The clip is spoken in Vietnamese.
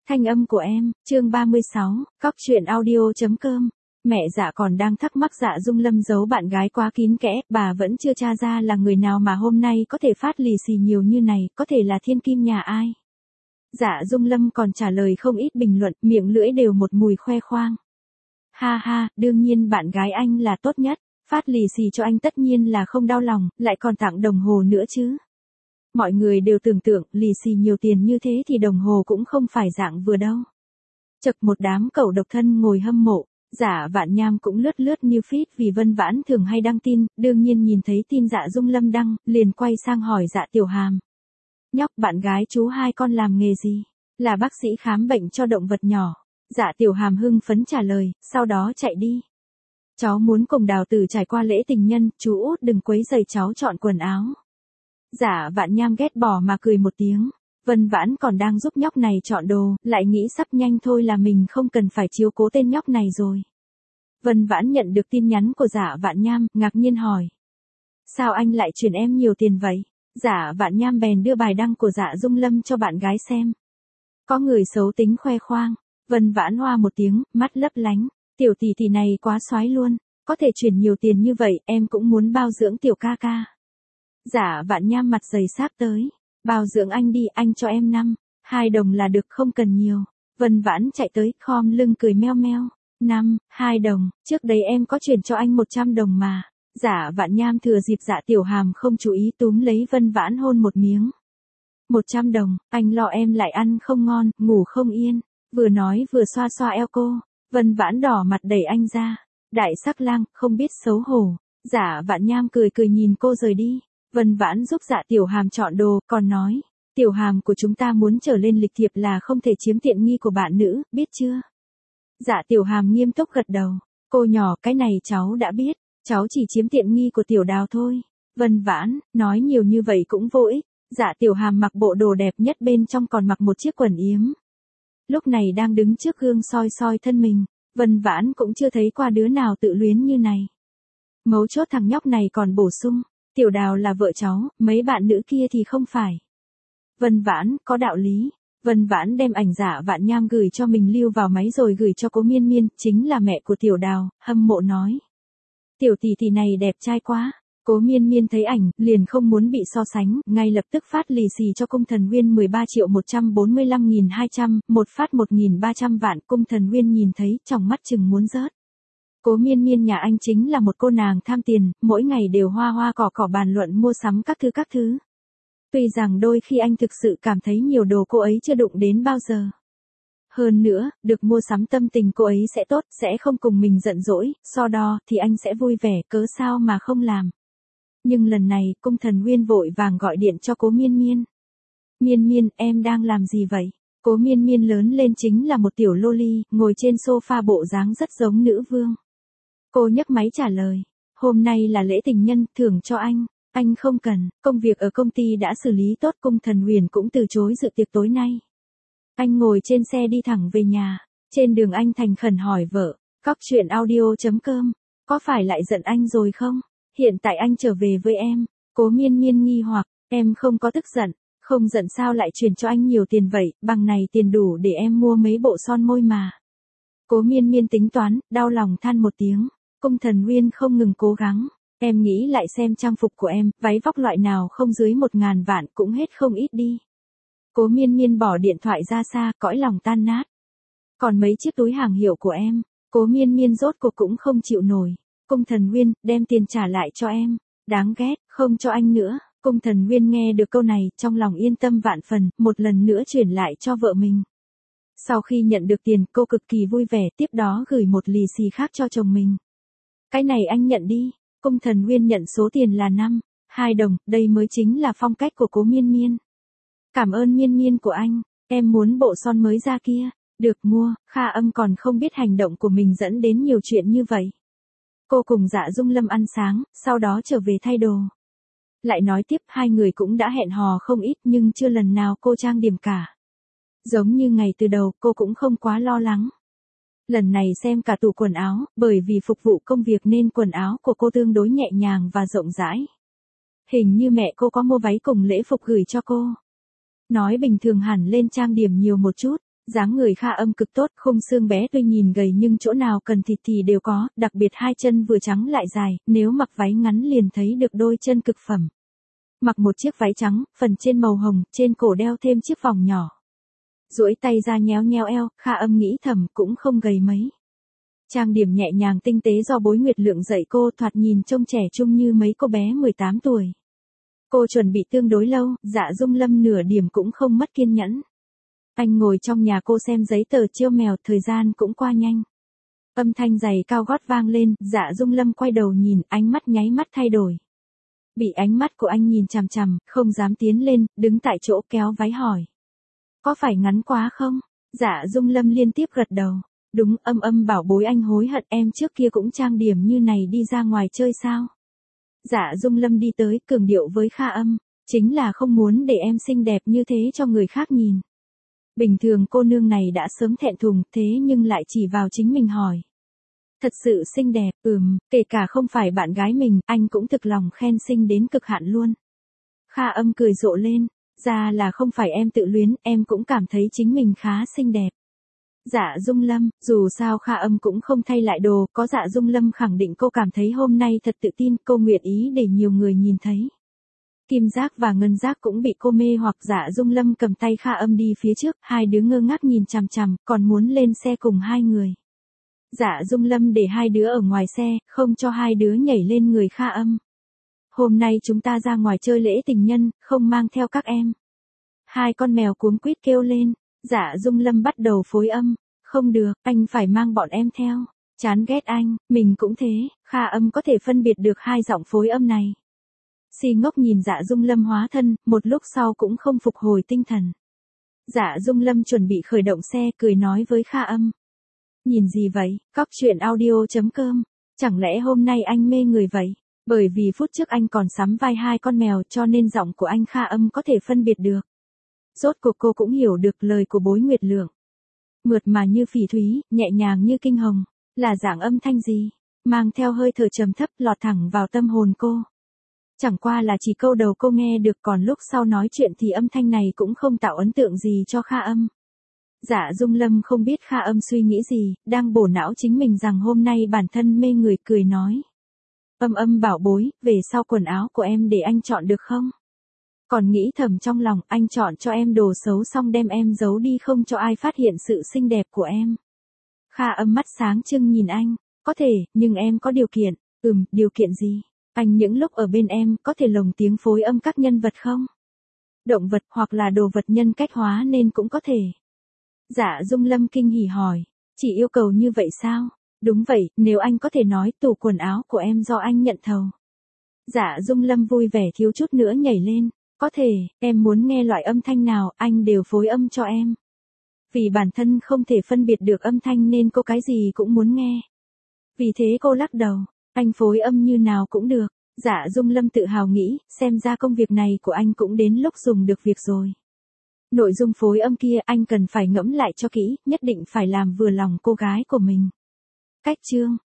Thanh âm của em, chương 36, cóc truyện audio.com. Mẹ Dạ còn đang thắc mắc Dạ Dung Lâm giấu bạn gái quá kín kẽ, bà vẫn chưa tra ra là người nào mà hôm nay có thể phát lì xì nhiều như này, có thể là thiên kim nhà ai. Dạ Dung Lâm còn trả lời không ít bình luận, miệng lưỡi đều một mùi khoe khoang. Ha ha, đương nhiên bạn gái anh là tốt nhất, phát lì xì cho anh tất nhiên là không đau lòng, lại còn tặng đồng hồ nữa chứ. Mọi người đều tưởng tượng, lì xì nhiều tiền như thế thì đồng hồ cũng không phải dạng vừa đâu. Chật một đám cẩu độc thân ngồi hâm mộ, Dạ Vạn Nham cũng lướt lướt new feed vì Vân Vãn thường hay đăng tin, đương nhiên nhìn thấy tin Dạ Dung Lâm đăng, liền quay sang hỏi Dạ Tiểu Hàm. Nhóc, bạn gái chú hai con làm nghề gì? Là bác sĩ khám bệnh cho động vật nhỏ. Dạ Tiểu Hàm hưng phấn trả lời, sau đó chạy đi. Cháu muốn cùng Đào Tử trải qua lễ tình nhân, chú út đừng quấy rầy cháu chọn quần áo. Dạ Vạn Nham ghét bỏ mà cười một tiếng. Vân Vãn còn đang giúp nhóc này chọn đồ, lại nghĩ sắp nhanh thôi là mình không cần phải chiếu cố tên nhóc này rồi. Vân Vãn nhận được tin nhắn của Dạ Vạn Nham, ngạc nhiên hỏi. Sao anh lại chuyển em nhiều tiền vậy? Dạ Vạn Nham bèn đưa bài đăng của Dạ Dung Lâm cho bạn gái xem. Có người xấu tính khoe khoang. Vân Vãn hoa một tiếng, mắt lấp lánh. Tiểu tỷ tỷ này quá xoái luôn, có thể chuyển nhiều tiền như vậy, em cũng muốn bao dưỡng tiểu ca ca. Dạ Vạn Nham mặt dày sáp tới. Bao dưỡng anh đi, anh cho em 2 đồng là được, không cần nhiều. Vân Vãn chạy tới, khom lưng cười meo meo. 2 đồng, trước đấy em có chuyển cho anh 100 đồng mà. Dạ Vạn Nham thừa dịp Dạ Tiểu Hàm không chú ý túm lấy Vân Vãn hôn một miếng. 100 đồng, anh lo em lại ăn không ngon, ngủ không yên. Vừa nói vừa xoa xoa eo cô. Vân Vãn đỏ mặt đẩy anh ra. Đại sắc lang, không biết xấu hổ. Dạ Vạn Nham cười cười nhìn cô rời đi. Vân Vãn giúp Dạ Tiểu Hàm chọn đồ, còn nói, Tiểu Hàm của chúng ta muốn trở lên lịch thiệp là không thể chiếm tiện nghi của bạn nữ, biết chưa? Dạ Tiểu Hàm nghiêm túc gật đầu, cô nhỏ, cái này cháu đã biết, cháu chỉ chiếm tiện nghi của Tiểu Đào thôi. Vân Vãn, nói nhiều như vậy cũng vô ích. Dạ Tiểu Hàm mặc bộ đồ đẹp nhất bên trong còn mặc một chiếc quần yếm. Lúc này đang đứng trước gương soi soi thân mình, Vân Vãn cũng chưa thấy qua đứa nào tự luyến như này. Mấu chốt thằng nhóc này còn bổ sung. Tiểu Đào là vợ cháu, mấy bạn nữ kia thì không phải. Vân Vãn, có đạo lý. Vân Vãn đem ảnh Dạ Vạn Nham gửi cho mình lưu vào máy rồi gửi cho Cố Miên Miên, chính là mẹ của Tiểu Đào, hâm mộ nói. Tiểu tỷ tỷ này đẹp trai quá. Cố Miên Miên thấy ảnh, liền không muốn bị so sánh, ngay lập tức phát lì xì cho Cung Thần Uyên 13.145.200, một phát 1.300 vạn. Cung Thần Uyên nhìn thấy, trong mắt chừng muốn rớt. Cố Miên Miên nhà anh chính là một cô nàng tham tiền, mỗi ngày đều hoa hoa cỏ cỏ bàn luận mua sắm các thứ. Tuy rằng đôi khi anh thực sự cảm thấy nhiều đồ cô ấy chưa đụng đến bao giờ. Hơn nữa, được mua sắm tâm tình cô ấy sẽ tốt, sẽ không cùng mình giận dỗi, so đo, thì anh sẽ vui vẻ, cớ sao mà không làm. Nhưng lần này, Cung Thần Uyên vội vàng gọi điện cho Cố Miên Miên. Miên Miên, em đang làm gì vậy? Cố Miên Miên lớn lên chính là một tiểu loli, ngồi trên sofa bộ dáng rất giống nữ vương. Cô nhấc máy trả lời, hôm nay là lễ tình nhân, thưởng cho anh không cần, công việc ở công ty đã xử lý tốt. Cung Thần Uyên cũng từ chối dự tiệc tối nay. Anh ngồi trên xe đi thẳng về nhà, trên đường anh thành khẩn hỏi vợ, cóc truyện audio.com, có phải lại giận anh rồi không? Hiện tại anh trở về với em. Cố Miên Miên nghi hoặc, em không có tức giận, không giận sao lại chuyển cho anh nhiều tiền vậy, bằng này tiền đủ để em mua mấy bộ son môi mà. Cố Miên Miên tính toán, đau lòng than một tiếng. Cung Thần Uyên không ngừng cố gắng. Em nghĩ lại xem trang phục của em, váy vóc loại nào không dưới 1.000 vạn cũng hết không ít đi. Cố Miên Miên bỏ điện thoại ra xa, cõi lòng tan nát. Còn mấy chiếc túi hàng hiệu của em, Cố Miên Miên rốt cuộc cũng không chịu nổi. Cung Thần Uyên, đem tiền trả lại cho em. Đáng ghét, không cho anh nữa. Cung Thần Uyên nghe được câu này, trong lòng yên tâm vạn phần, một lần nữa chuyển lại cho vợ mình. Sau khi nhận được tiền, cô cực kỳ vui vẻ, tiếp đó gửi một lì xì khác cho chồng mình. Cái này anh nhận đi. Cung Thần Uyên nhận số tiền là 2 đồng, đây mới chính là phong cách của Cố Miên Miên. Cảm ơn Miên Miên của anh, em muốn bộ son mới ra kia. Được mua, Kha Âm còn không biết hành động của mình dẫn đến nhiều chuyện như vậy. Cô cùng Dạ Dung Lâm ăn sáng, sau đó trở về thay đồ. Lại nói tiếp, hai người cũng đã hẹn hò không ít nhưng chưa lần nào cô trang điểm cả. Giống như ngày từ đầu, cô cũng không quá lo lắng. Lần này xem cả tủ quần áo, bởi vì phục vụ công việc nên quần áo của cô tương đối nhẹ nhàng và rộng rãi. Hình như mẹ cô có mua váy cùng lễ phục gửi cho cô. Nói bình thường hẳn lên trang điểm nhiều một chút, Dáng người Kha Âm cực tốt, khung xương bé tuy nhìn gầy nhưng chỗ nào cần thịt thì đều có, đặc biệt hai chân vừa trắng lại dài, nếu mặc váy ngắn liền thấy được đôi chân cực phẩm. Mặc một chiếc váy trắng, phần trên màu hồng, trên cổ đeo thêm chiếc vòng nhỏ. Duỗi tay ra nhéo nhéo eo, Kha Âm nghĩ thầm cũng không gầy mấy. Trang điểm nhẹ nhàng tinh tế do Bối Nguyệt Lượng dạy cô, thoạt nhìn trông trẻ trung như mấy cô bé 18 tuổi. Cô chuẩn bị tương đối lâu, Dạ Dung Lâm nửa điểm cũng không mất kiên nhẫn. Anh ngồi trong nhà cô xem giấy tờ chiêu mèo, thời gian cũng qua nhanh. Âm thanh giày cao gót vang lên, Dạ Dung Lâm quay đầu nhìn, ánh mắt nháy mắt thay đổi. Bị ánh mắt của anh nhìn chằm chằm, không dám tiến lên, đứng tại chỗ kéo váy hỏi. Có phải ngắn quá không? Dạ Dung Lâm liên tiếp gật đầu. Đúng, Âm bảo bối anh hối hận, em trước kia cũng trang điểm như này đi ra ngoài chơi sao? Dạ Dung Lâm đi tới, cường điệu với Kha Âm. Chính là không muốn để em xinh đẹp như thế cho người khác nhìn. Bình thường cô nương này đã sớm thẹn thùng, thế nhưng lại chỉ vào chính mình hỏi. Thật sự xinh đẹp, kể cả không phải bạn gái mình, anh cũng thực lòng khen xinh đến cực hạn luôn. Kha Âm cười rộ lên, ra là không phải em tự luyến, em cũng cảm thấy chính mình khá xinh đẹp. Dạ Dung Lâm, dù sao Kha Âm cũng không thay lại đồ, có Dạ Dung Lâm khẳng định cô cảm thấy hôm nay thật tự tin, cô nguyện ý để nhiều người nhìn thấy. Kim Giác và Ngân Giác cũng bị cô mê hoặc. Dạ Dung Lâm cầm tay Kha Âm đi phía trước, hai đứa ngơ ngác nhìn chằm chằm, còn muốn lên xe cùng hai người. Dạ Dung Lâm để hai đứa ở ngoài xe, không cho hai đứa nhảy lên người Kha Âm. Hôm nay chúng ta ra ngoài chơi lễ tình nhân, không mang theo các em. Hai con mèo cuống quýt kêu lên. Dạ Dung Lâm bắt đầu phối âm. Không được, anh phải mang bọn em theo. Chán ghét anh, mình cũng thế. Kha Âm có thể phân biệt được hai giọng phối âm này. Si ngốc nhìn Dạ Dung Lâm hóa thân, một lúc sau cũng không phục hồi tinh thần. Dạ Dung Lâm chuẩn bị khởi động xe, cười nói với Kha Âm. Nhìn gì vậy, cóc truyện audio.com. Chẳng lẽ hôm nay anh mê người vậy? Bởi vì phút trước anh còn sắm vai hai con mèo cho nên giọng của anh Kha Âm có thể phân biệt được. Rốt cuộc cô cũng hiểu được lời của Bối Nguyệt Lượng. Mượt mà như phỉ thúy, nhẹ nhàng như kinh hồng, là dạng âm thanh gì? Mang theo hơi thở trầm thấp lọt thẳng vào tâm hồn cô. Chẳng qua là chỉ câu đầu cô nghe được, còn lúc sau nói chuyện thì âm thanh này cũng không tạo ấn tượng gì cho Kha Âm. Dạ Dung Lâm không biết Kha Âm suy nghĩ gì, đang bổ não chính mình rằng hôm nay bản thân mê người, cười nói. Âm bảo bối, về sau quần áo của em để anh chọn được không? Còn nghĩ thầm trong lòng, anh chọn cho em đồ xấu xong đem em giấu đi không cho ai phát hiện sự xinh đẹp của em. Kha Âm mắt sáng trưng nhìn anh. Có thể, nhưng em có điều kiện. Điều kiện gì? Anh những lúc ở bên em có thể lồng tiếng phối âm các nhân vật không? Động vật hoặc là đồ vật nhân cách hóa nên cũng có thể. Dạ Dung Lâm kinh hỉ hỏi. Chỉ yêu cầu như vậy sao? Đúng vậy, nếu anh có thể nói tủ quần áo của em do anh nhận thầu. Dạ Dung Lâm vui vẻ thiếu chút nữa nhảy lên. Có thể, em muốn nghe loại âm thanh nào anh đều phối âm cho em. Vì bản thân không thể phân biệt được âm thanh nên cô cái gì cũng muốn nghe. Vì thế cô lắc đầu. Anh phối âm như nào cũng được. Dạ Dung Lâm tự hào nghĩ, xem ra công việc này của anh cũng đến lúc dùng được việc rồi. Nội dung phối âm kia anh cần phải ngẫm lại cho kỹ, nhất định phải làm vừa lòng cô gái của mình. Cách chương